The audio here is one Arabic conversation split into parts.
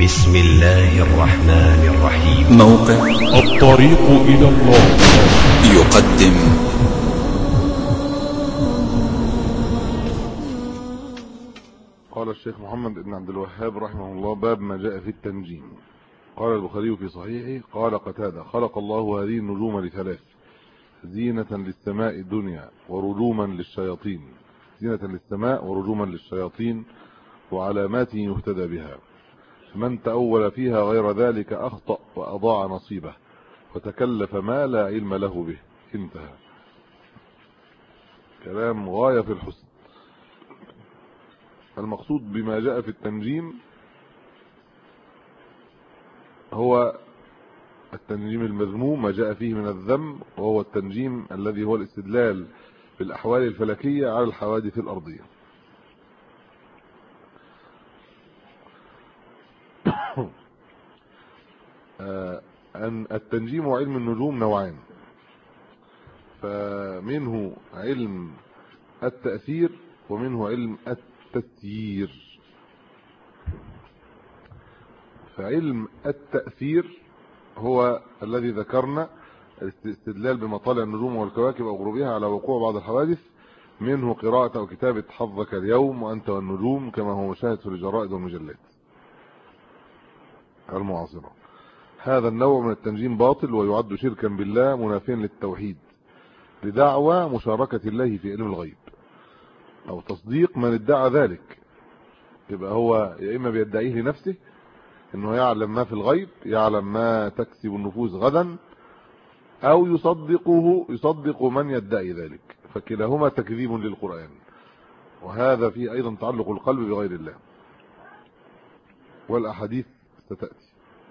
بسم الله الرحمن الرحيم. موقع الطريق إلى الله يقدم قال الشيخ محمد بن عبد الوهاب رحمه الله: باب ما جاء في التنجيم. قال البخاري في صحيحه: قال قتادة: خلق الله هذه النجوم لثلاث: زينة للسماء الدنيا ورجوما للشياطين، زينة للسماء ورجوما للشياطين وعلامات يهتدى بها، من تأول فيها غير ذلك أخطأ وأضاع نصيبه وتكلف ما لا علم له به. انتهى. كلام غاية في الحسن. المقصود بما جاء في التنجيم هو التنجيم المذموم، ما جاء فيه من الذم، وهو التنجيم الذي هو الاستدلال بالأحوال الفلكية على الحوادث الأرضية. أن التنجيم وعلم النجوم نوعان، فمنه علم التأثير ومنه علم التسيير. فعلم التأثير هو الذي ذكرنا، الاستدلال بمطالع النجوم والكواكب أو غروبها على وقوع بعض الحوادث، منه قراءة أو كتابة حظك اليوم وأنت والنجوم كما هو مشاهد في الجرائد والمجلات المعاصرة. هذا النوع من التنجيم باطل ويعد شركا بالله منافيا للتوحيد، لدعوى مشاركة الله في علم الغيب أو تصديق من ادعى ذلك. يبقى هو يا إما بيدعيه لنفسه انه يعلم ما في الغيب، يعلم ما تكسب النفوس غدا، او يصدق من يدعي ذلك، فكلاهما تكذيب للقرآن، وهذا فيه ايضا تعلق القلب بغير الله، والاحاديث ستأتي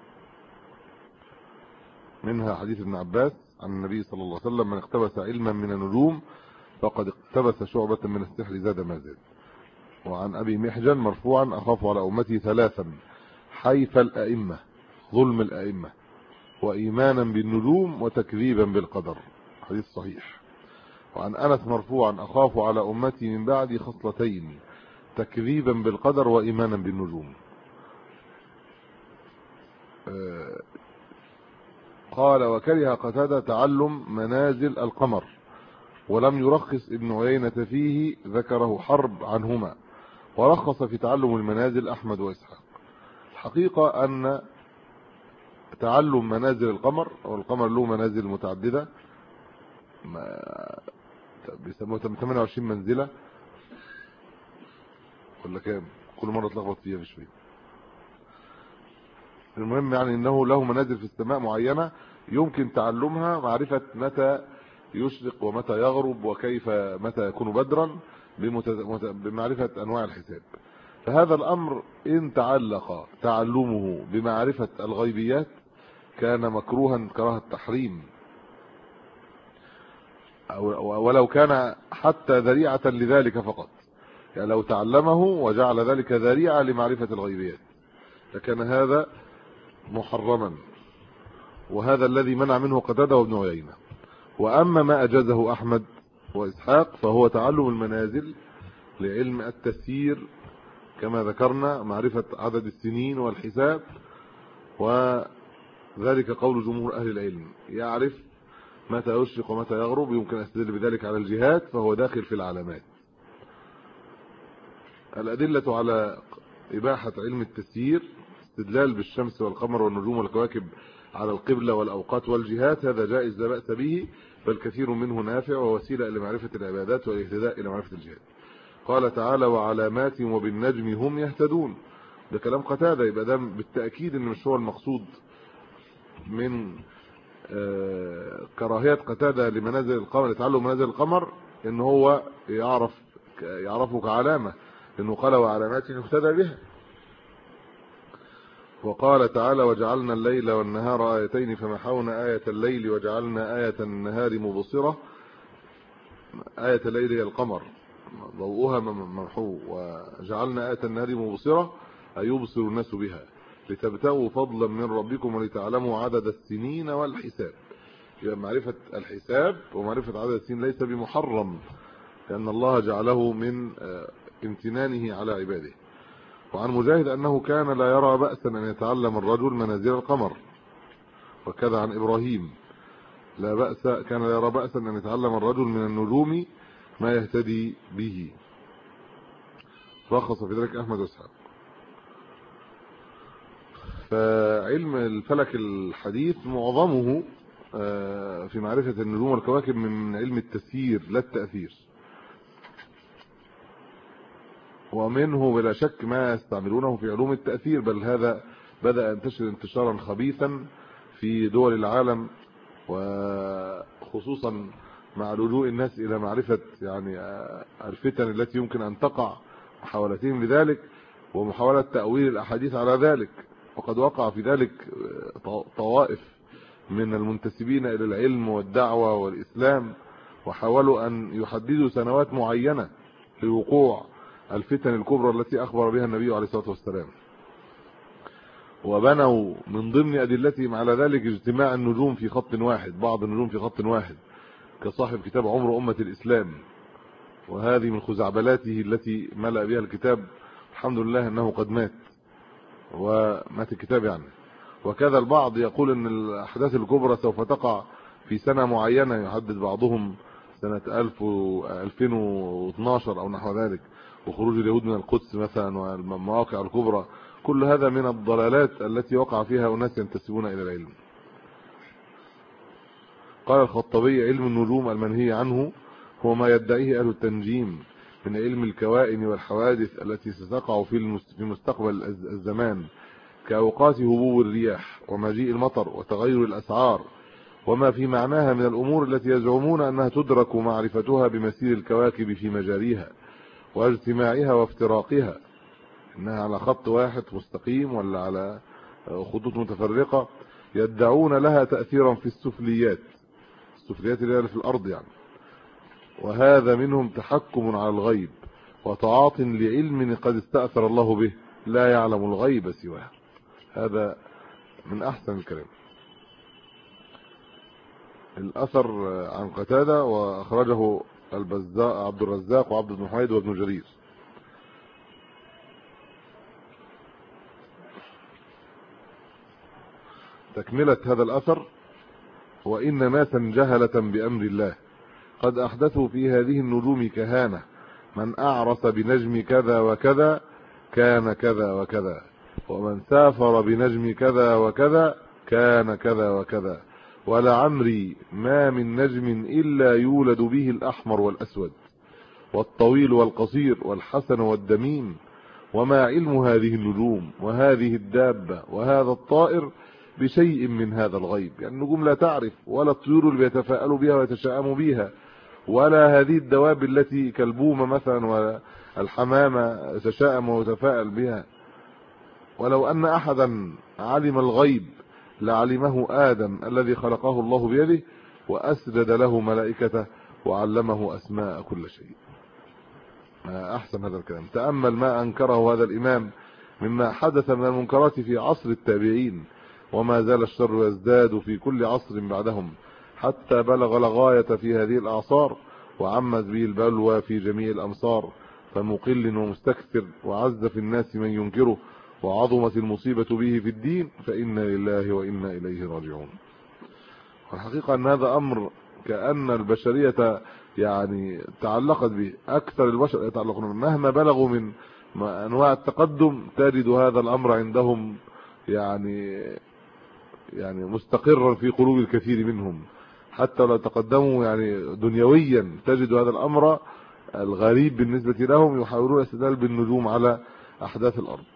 منها حديث ابن عباس عن النبي صلى الله عليه وسلم: من اقتبس علما من النجوم فقد اقتبس شعبة من السحر زاد ما زاد. وعن ابي محجن مرفوعا: اخاف على امتي ثلاثا: حيف الأئمة، ظلم الأئمة، وإيمانا بالنجوم وتكذيبا بالقدر. حديث صحيح. وعن أنس مرفوعا: أخاف على أمتي من بعدي خصلتين: تكذيبا بالقدر وإيمانا بالنجوم. قال: وكره قتادة تعلم منازل القمر، ولم يرخص ابن عيينة فيه، ذكره حرب عنهما، ورخص في تعلم المنازل أحمد وإسحاق. الحقيقة أن تعلم منازل القمر، أو القمر له منازل متعددة، بيسموها 28 منزلة ولا كام؟ كل مرة تلخبط فيها في شوية. المهم يعني أنه له منازل في السماء معينة يمكن تعلمها، معرفة متى يشرق ومتى يغرب وكيف متى يكون بدرا، بمعرفة أنواع الحساب. فهذا الأمر إن تعلق تعلمه بمعرفة الغيبيات كان مكروها كراهة التحريم، ولو كان حتى ذريعة لذلك فقط، يعني لو تعلمه وجعل ذلك ذريعة لمعرفة الغيبيات لكان هذا محرما، وهذا الذي منع منه قتادة وابن عيينة. وأما ما أجازه أحمد وإسحاق فهو تعلم المنازل لعلم التسيير، كما ذكرنا معرفة عدد السنين والحساب، وذلك قول جمهور أهل العلم، يعرف متى يشرق ومتى يغرب، يمكن أستدل بذلك على الجهات، فهو داخل في العلامات. الأدلة على إباحة علم التسيير: استدلال بالشمس والقمر والنجوم والكواكب على القبلة والأوقات والجهات، هذا جائز لا بأس به، بل كثير منه نافع ووسيلة لمعرفة العبادات والاهتداء إلى معرفة الجهات. قال تعالى: وعلامات وبالنجم هم يهتدون. ده كلام قتادة، يبقى ده بالتأكيد ان مش هو المقصود من كراهية قتادة لمنازل القمر، لتعلم منازل القمر، ان هو يعرفه كعلامة، لانه قال: وعلامات يهتدى بها. وقال تعالى: وجعلنا الليل والنهار آيتين فمحونا آية الليل وجعلنا آية النهار مبصرة. آية الليل هي القمر، ضوءها ممحو، وجعلنا آية النهار مبصرة أي يبصر الناس بها، لتبتغوا فضلا من ربكم ولتعلموا عدد السنين والحساب. يعني معرفة الحساب ومعرفة عدد السنين ليس بمحرم، لأن الله جعله من امتنانه على عباده. وعن مجاهد أنه كان لا يرى بأسا أن يتعلم الرجل منازل القمر، وكذا عن إبراهيم كان لا يرى بأسا أن يتعلم الرجل من النجوم ما يهتدي به، رخص في ذلك أحمد وإسحاق. فعلم الفلك الحديث معظمه في معرفة النجوم والكواكب من علم التسيير لا التأثير، ومنه بلا شك ما يستعملونه في علوم التأثير، بل هذا بدأ ينتشر انتشارا خبيثا في دول العالم، وخصوصا مع لجوء الناس إلى معرفة يعني الفتن التي يمكن أن تقع، محاولتهم لذلك ومحاولة تأويل الأحاديث على ذلك. وقد وقع في ذلك طوائف من المنتسبين إلى العلم والدعوة والإسلام، وحاولوا أن يحددوا سنوات معينة لوقوع الفتن الكبرى التي أخبر بها النبي عليه الصلاة والسلام، وبنوا من ضمن أدلتهم على ذلك اجتماع النجوم في خط واحد، بعض النجوم في خط واحد، كصاحب كتاب عمر أمة الإسلام، وهذه من خزعبلاته التي ملأ بها الكتاب، الحمد لله أنه قد مات ومات الكتاب يعني. وكذا البعض يقول أن الأحداث الكبرى سوف تقع في سنة معينة، يحدد بعضهم سنة 2012 أو نحو ذلك، وخروج اليهود من القدس مثلا والمواقع الكبرى. كل هذا من الضلالات التي وقع فيها أناس ينتسبون إلى العلم. قال الخطابي: علم النجوم المنهي عنه هو ما يدعيه أهل التنجيم من علم الكوائن والحوادث التي ستقع في مستقبل الزمان، كأوقات هبوب الرياح ومجيء المطر وتغير الأسعار، وما في معناها من الأمور التي يزعمون أنها تدرك معرفتها بمسير الكواكب في مجاريها واجتماعها وافتراقها، إنها على خط واحد مستقيم ولا على خطوط متفرقة، يدعون لها تأثيرا في السفليات اللي هي في الأرض يعني. وهذا منهم تحكم على الغيب وتعاط لعلم قد استأثر الله به، لا يعلم الغيب سواه. هذا من أحسن الكلام. الأثر عن قتادة، وأخرجه عبد الرزاق وعبد بن حميد وابن جرير. تكملة هذا الأثر: وإن ناسا جهلة بأمر الله قد أحدثوا في هذه النجوم كهانة، من أعرس بنجم كذا وكذا كان كذا وكذا، ومن سافر بنجم كذا وكذا كان كذا وكذا، ولعمري ما من نجم إلا يولد به الأحمر والأسود والطويل والقصير والحسن والدميم، وما علم هذه النجوم وهذه الدابة وهذا الطائر بشيء من هذا الغيب. يعني النجوم لا تعرف، ولا الطيور اللي بيتفاءلوا بها ويتشائموا بها، ولا هذه الدواب التي كالبومة مثلا والحمامة يتشائم ويتفاءل بها. ولو أن أحدا علم الغيب لعلمه آدم الذي خلقه الله بيده، وأسجد له ملائكته وعلمه أسماء كل شيء. أحسن هذا الكلام. تأمل ما أنكره هذا الإمام مما حدث من المنكرات في عصر التابعين، وما زال الشر يزداد في كل عصر بعدهم، حتى بلغ الغاية في هذه الأعصار، وعمت به البلوى في جميع الأمصار، فمقل ومستكثر، وعز في الناس من ينكره، وعظمت المصيبة به في الدين، فإنا لله وإنا إليه راجعون. والحقيقة أن هذا أمر كأن البشرية يعني تعلقت به، أكثر البشر يتعلقون به، مهما بلغوا من أنواع التقدم تجد هذا الأمر عندهم يعني مستقرا في قلوب الكثير منهم، حتى لو تقدموا يعني دنيويا تجد هذا الأمر الغريب بالنسبة لهم، يحاولون الاستدلال بالنجوم على أحداث الأرض.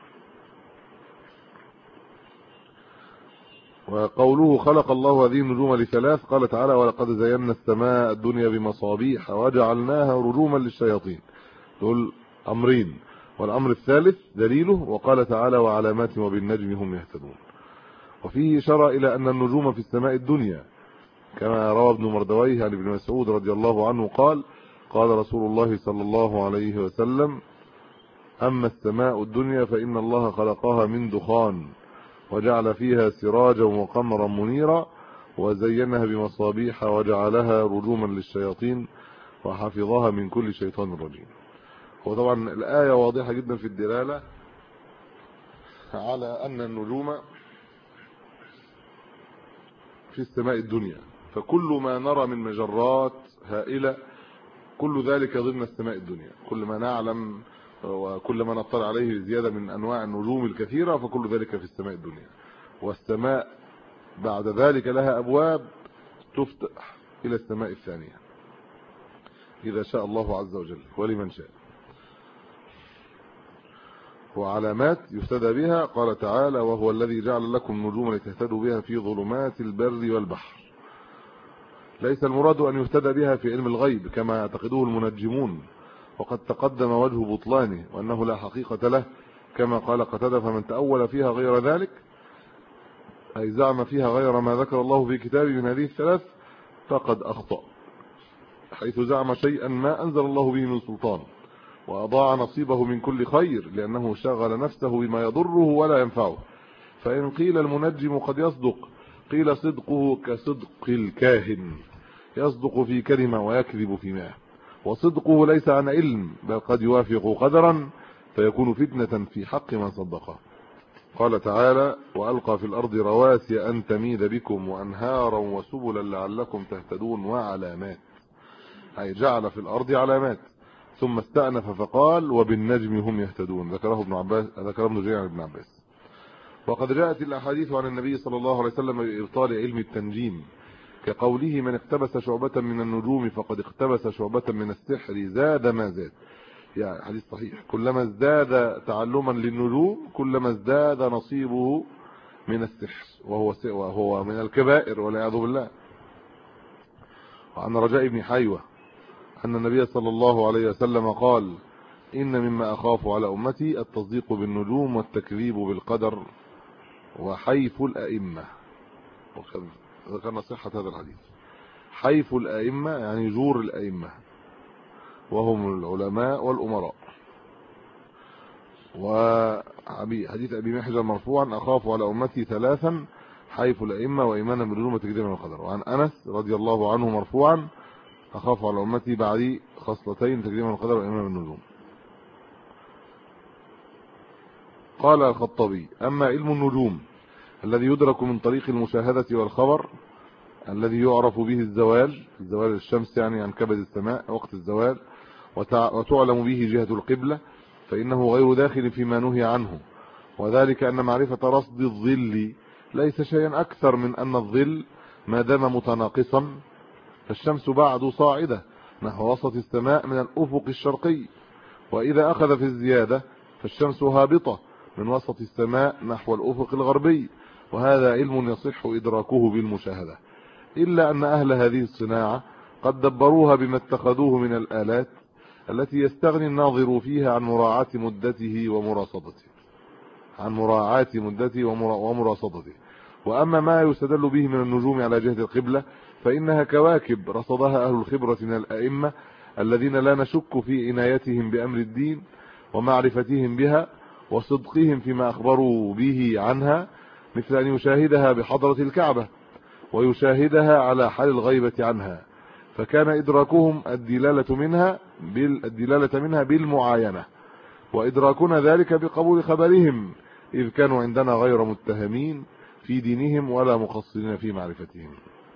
وقوله خلق الله هذه النجوم لثلاث، قال تعالى: ولقد زينا السماء الدنيا بمصابيح وجعلناها رجوما للشياطين. دول أمرين، والأمر الثالث دليله، وقال تعالى: وعلامات وبالنجم هم يهتدون. وفيه إشارة إلى أن النجوم في السماء الدنيا، كما روى ابن مردويه عن ابن مسعود رضي الله عنه قال: قال رسول الله صلى الله عليه وسلم: أما السماء الدنيا فإن الله خلقها من دخان، وجعل فيها سراجا وقمرا منيرا، وزينها بمصابيح، وجعلها رجوما للشياطين، وحفظها من كل شيطان رجيم. وطبعا الآية واضحة جدا في الدلالة على أن النجوم في السماء الدنيا، فكل ما نرى من مجرات هائلة كل ذلك ضمن السماء الدنيا، كل ما نعلم وكل ما نطلع عليه زيادة من أنواع النجوم الكثيرة فكل ذلك في السماء الدنيا. والسماء بعد ذلك لها أبواب تفتح إلى السماء الثانية إذا شاء الله عز وجل ولمن شاء، وعلامات يهتدى بها. قال تعالى: وهو الذي جعل لكم نجوما لتهتدوا بها في ظلمات البر والبحر. ليس المراد أن يهتدى بها في علم الغيب كما يعتقده المنجمون، وقد تقدم وجه بطلانه وأنه لا حقيقة له، كما قال قتادة: فمن تأول فيها غير ذلك، أي زعم فيها غير ما ذكر الله في كتابه من هذه الثلاث، فقد أخطأ، حيث زعم شيئا ما أنزل الله به من سلطان، وأضاع نصيبه من كل خير، لأنه شغل نفسه بما يضره ولا ينفعه. فإن قيل المنجم قد يصدق، قيل صدقه كصدق الكاهن، يصدق في كلمة ويكذب في 100، وصدقه ليس عن علم، بل قد يوافق قدرا فيكون فتنة في حق من صدقه. قال تعالى: وألقى في الأرض رواسي أن تميد بكم وأنهارا وسبلا لعلكم تهتدون وعلامات، أي جعل في الأرض علامات، ثم استأنف فقال: وبالنجم هم يهتدون. ذكره ابن جرير عن ابن عباس. وقد جاءت الأحاديث عن النبي صلى الله عليه وسلم بإبطال علم التنجيم، كقوله: من اقتبس شعبة من النجوم فقد اقتبس شعبة من السحر زاد ما زاد. يعني حديث صحيح: كلما ازداد تعلما للنجوم كلما ازداد نصيبه من السحر، وهو من الكبائر والعياذ بالله. وعن رجاء بن حيوة أن النبي صلى الله عليه وسلم قال: إن مما أخاف على أمتي التصديق بالنجوم والتكذيب بالقدر وحيف الأئمة. وذكرنا صحة هذا الحديث. حيف الأئمة يعني جور الأئمة، وهم العلماء والأمراء. وحديث أبي محجر مرفوعا: أخاف على أمتي ثلاثا: حيف الأئمة وإيمانا بالنجوم وتكذيبا بالقدر. وعن أنس رضي الله عنه مرفوعا: أخاف على أمتي بعدي خصلتين: تكذيبا بالقدر وإيمانا بالنجوم. قال الخطابي: أما علم النجوم الذي يدرك من طريق المشاهدة والخبر، الذي يعرف به زوال الشمس يعني عن كبد السماء وقت الزوال، وتعلم به جهة القبلة، فإنه غير داخل فيما نهي عنه، وذلك أن معرفة رصد الظل ليس شيئا أكثر من أن الظل ما دام متناقصا، فالشمس بعد صاعدة نحو وسط السماء من الأفق الشرقي، وإذا أخذ في الزيادة فالشمس هابطة من وسط السماء نحو الأفق الغربي، وهذا علم يصح إدراكه بالمشاهدة، إلا أن أهل هذه الصناعة قد دبروها بما اتخذوه من الآلات التي يستغني الناظر فيها عن مراعاة مدته ومراصدته. وأما ما يستدل به من النجوم على جهة القبلة فإنها كواكب رصدها أهل الخبرة من الأئمة الذين لا نشك في عنايتهم بأمر الدين ومعرفتهم بها وصدقهم فيما أخبروا به عنها، مثل أن يشاهدها بحضرة الكعبة ويشاهدها على حال الغيبة عنها، فكان إدراكهم الدلالة منها بالمعاينة، وإدراكنا ذلك بقبول خبرهم، إذ كانوا عندنا غير متهمين في دينهم ولا مقصرين في معرفتهم.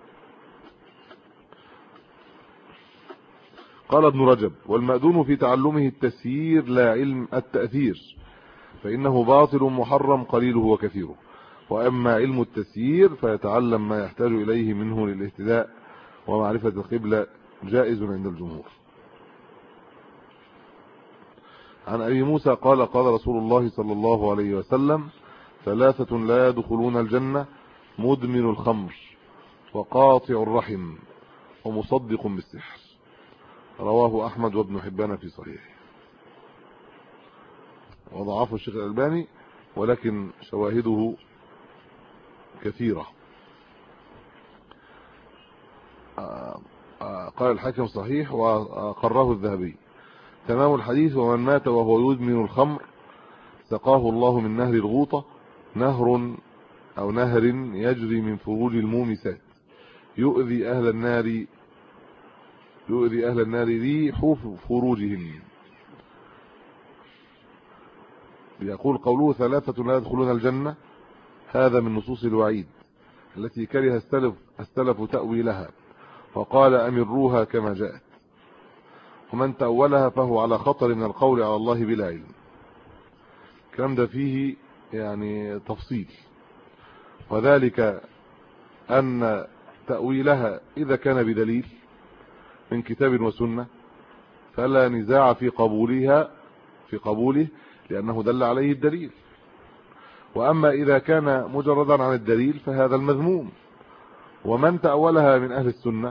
قال ابن رجب: والمأذون في تعلمه التسيير لا علم التأثير، فإنه باطل محرم قليله وكثيره. وأما علم التسيير فيتعلم ما يحتاج إليه منه للاهتداء ومعرفة القبلة جائز عند الجمهور. عن أبي موسى قال: قال رسول الله صلى الله عليه وسلم: ثلاثة لا يدخلون الجنة: مدمن الخمر، وقاطع الرحم، ومصدق بالسحر. رواه أحمد وابن حبان في صحيحه، وضعفه الشيخ الألباني، ولكن شواهده كثيرة. قال الحاكم صحيح وقراه الذهبي. تمام الحديث: ومن مات وهو يدمن الخمر سقاه الله من نهر الغوطة، نهر يجري من فروج المومسات، يؤذي أهل النار ريح فروجهم. يقول قوله ثلاثة لا يدخلون الجنة، هذا من نصوص الوعيد التي كره السلف تأويلها، وقال أمروها كما جاءت، ومن تأولها فهو على خطر من القول على الله بلا علم. الكلام ده فيه يعني تفصيل، وذلك أن تأويلها إذا كان بدليل من كتاب وسنة فلا نزاع في قبوله لأنه دل عليه الدليل، وأما إذا كان مجردا عن الدليل فهذا المذموم. ومن تأولها من أهل السنة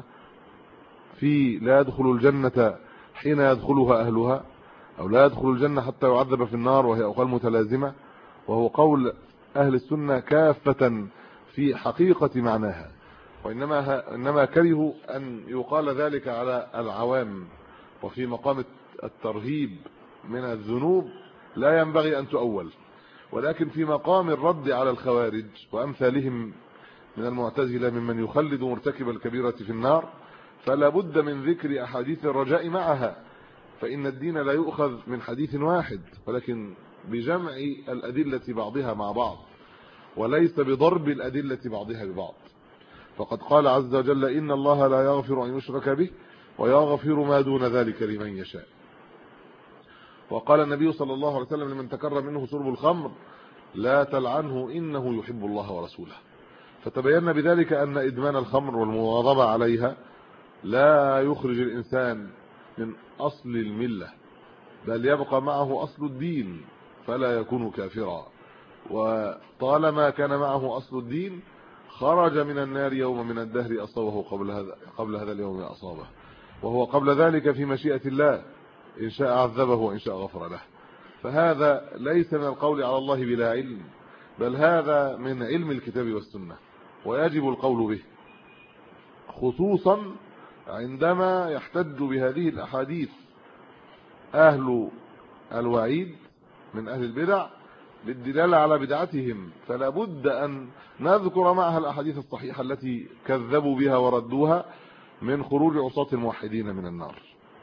في لا يدخل الجنة حين يدخلها أهلها، أو لا يدخل الجنة حتى يعذب في النار، وهي أقوال متلازمة، وهو قول أهل السنة كافة في حقيقة معناها، وإنما كرهوا أن يقال ذلك على العوام. وفي مقام الترهيب من الذنوب لا ينبغي أن تؤول، ولكن في مقام الرد على الخوارج وأمثالهم من المعتزلة ممن يخلد مرتكب الكبيرة في النار فلا بد من ذكر أحاديث الرجاء معها، فإن الدين لا يؤخذ من حديث واحد، ولكن بجمع الأدلة بعضها مع بعض، وليس بضرب الأدلة بعضها ببعض. فقد قال عز وجل إن الله لا يغفر أن يشرك به ويغفر ما دون ذلك لمن يشاء. وقال النبي صلى الله عليه وسلم لمن تكرر منه شرب الخمر لا تلعنه إنه يحب الله ورسوله. فتبين بذلك أن إدمان الخمر والمواظبة عليها لا يخرج الإنسان من أصل الملة، بل يبقى معه أصل الدين فلا يكون كافرا، وطالما كان معه أصل الدين خرج من النار يوم من الدهر أصابه قبل هذا اليوم أصابه، وهو قبل ذلك في مشيئة الله، إن شاء عذبه وإن شاء غفر له. فهذا ليس من القول على الله بلا علم، بل هذا من علم الكتاب والسنة، ويجب القول به، خصوصا عندما يحتج بهذه الأحاديث أهل الوعيد من أهل البدع بالدلالة على بدعتهم، فلا بد أن نذكر معها الأحاديث الصحيحة التي كذبوا بها وردوها من خروج عصاة الموحدين من النار.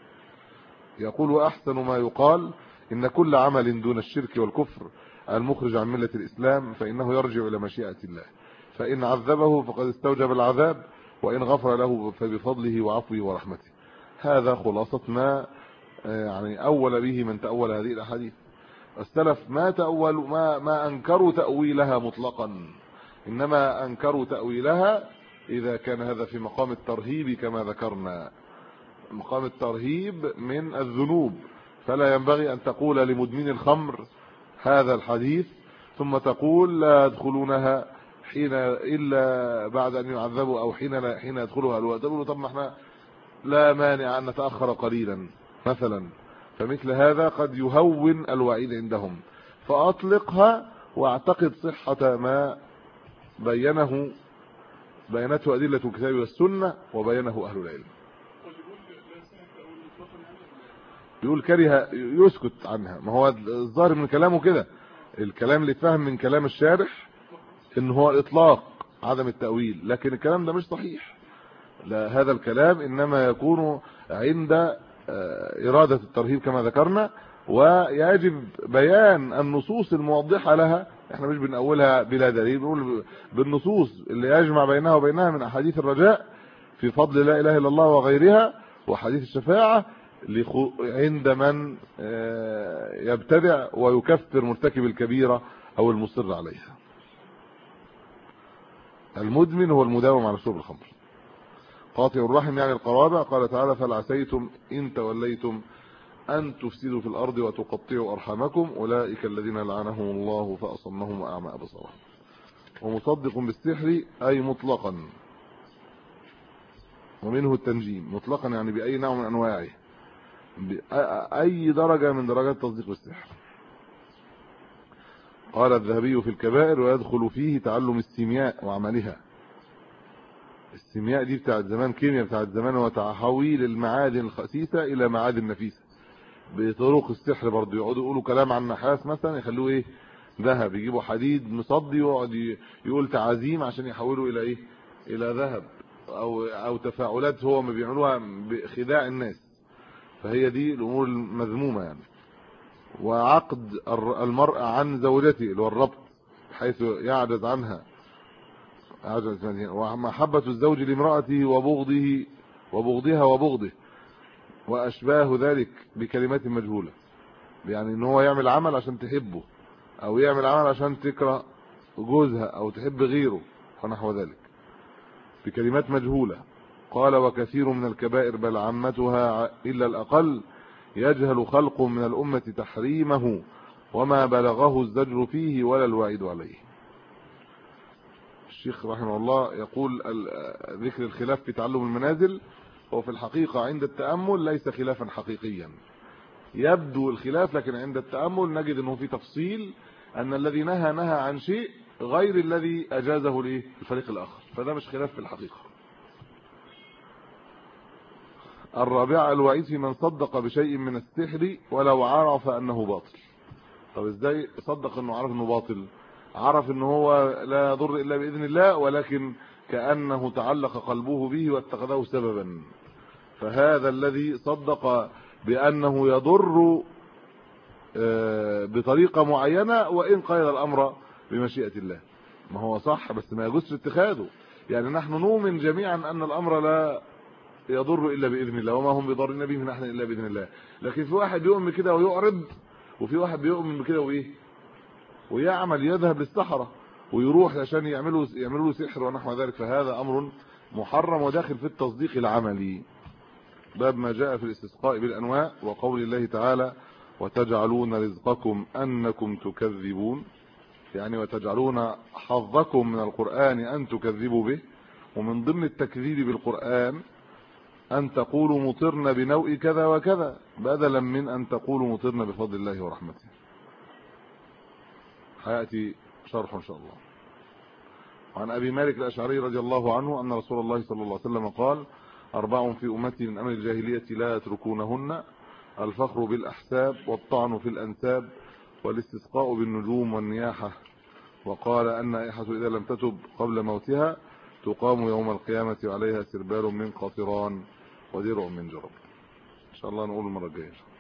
يقول أحسن ما يقال إن كل عمل دون الشرك والكفر المخرج عن ملة الإسلام فإنه يرجع إلى مشيئة الله، فإن عذبه فقد استوجب العذاب، وإن غفر له فبفضله وعفوه ورحمته. هذا خلاصة ما يعني أول به من تأول هذه الأحاديث. السلف ما أنكروا تأويلها مطلقا، إنما أنكروا تأويلها إذا كان هذا في مقام الترهيب كما ذكرنا، مقام الترهيب من الذنوب، فلا ينبغي أن تقول لمدمن الخمر هذا الحديث ثم تقول لا يدخلونها حين إلا بعد أن يعذبوا أو حين يدخلها الوادب. طب ما احنا لا مانع أن نتأخر قليلا مثلا، فمثل هذا قد يهون الوعيد عندهم، فأطلقها واعتقد صحة ما بينته أدلة الكتاب والسنة وبينه أهل العلم. يقول كره يسكت عنها، ما هو الظاهر من كلامه كده، الكلام اللي فهم من كلام الشارح ان هو اطلاق عدم التأويل، لكن الكلام ده مش صحيح. لا، هذا الكلام انما يكون عند إرادة الترهيب كما ذكرنا، ويجب بيان النصوص الموضحة لها. احنا مش بنقولها بلا دليل، بنقول بالنصوص اللي يجمع بينها وبينها من احاديث الرجاء في فضل لا اله الا الله وغيرها، وحديث الشفاعة عند من يبتدع ويكفر مرتكب الكبيرة او المصر عليها. المدمن هو المداوم على شرب الخمر. قاطع الرحم يعني القرابة. قال تعالى فهل عسيتم إن توليتم أن تفسدوا في الأرض وتقطعوا أرحامكم أولئك الذين لعنهم الله فأصمهم وأعمى أبصارهم. ومصدق بالسحر أي مطلقا، ومنه التنجيم مطلقا يعني بأي نوع من أنواعه، بأي درجة من درجات تصديق السحر. قال الذهبي في الكبائر ويدخل فيه تعلم السيمياء وعملها. السيمياء دي بتاعت زمان، كيمياء بتاعت زمان، وتحويل المعادن الخسيسة إلى معادن نفيسة بطرق السحر. برضه يقعدوا يقولوا كلام عن نحاس مثلا يخلوه ايه ذهب، يجيبوا حديد مصدي ويقعد يقول تعازيم عشان يحولوا الى ايه الى ذهب، او تفاعلات هو ما بيعملوها بخداع الناس. فهي دي الامور المذمومه يعني. وعقد المرء عن زوجته اللي هو الربط حيث يعجز عنها ومحبة الزوج لامرأته وبغضها وبغضه وأشباه ذلك بكلمات مجهولة، يعني ان هو يعمل عمل عشان تحبه او يعمل عمل عشان تكره جوزها او تحب غيره ونحو ذلك بكلمات مجهولة. قال وكثير من الكبائر بل عامتها إلا الأقل يجهل خلق من الأمة تحريمه وما بلغه الزجر فيه ولا الوعيد عليه. الشيخ رحمه الله يقول ذكر الخلاف في تعلم المنازل هو في الحقيقة عند التأمل ليس خلافا حقيقيا، يبدو الخلاف لكن عند التأمل نجد انه في تفصيل ان الذي نهى عن شيء غير الذي اجازه الفريق الاخر، فده مش خلاف في الحقيقة. الرابعة الوعيد في من صدق بشيء من السحر ولو عرف انه باطل. طب ازاي صدق انه عرف انه باطل؟ عرف انه هو لا يضر الا باذن الله ولكن كانه تعلق قلبه به واتخذه سببا، فهذا الذي صدق بانه يضر بطريقه معينه وان قيد الامر بمشيئه الله، ما هو صح بس ما يجوز اتخاذه. يعني نحن نؤمن جميعا ان الامر لا يضر الا باذن الله وما هم بضارين به من احد الا باذن الله، لكن في واحد يؤمن بكده ويعرض وفي واحد بيؤمن بكده ويعمل يذهب للسحرة ويروح عشان يعملوا له سحر ونحو ذلك، فهذا امر محرم وداخل في التصديق العملي. باب ما جاء في الاستسقاء بالانواع وقول الله تعالى وتجعلون رزقكم انكم تكذبون، يعني وتجعلون حظكم من القرآن ان تكذبوا به، ومن ضمن التكذيب بالقرآن ان تقولوا مطرنا بنوء كذا وكذا بدلا من ان تقولوا مطرنا بفضل الله ورحمته. هياتي شرح ان شاء الله. وعن ابي مالك الاشعري رضي الله عنه ان رسول الله صلى الله عليه وسلم قال 4 في امتي من امر الجاهليه لا يتركونهن: الفخر بالاحساب والطعن في الانساب والاستسقاء بالنجوم والنياحه. وقال ان نائحه اذا لم تتب قبل موتها تقام يوم القيامه وعليها سربال من قطران ودرع من جرب. ان شاء الله نقول المره الجايه.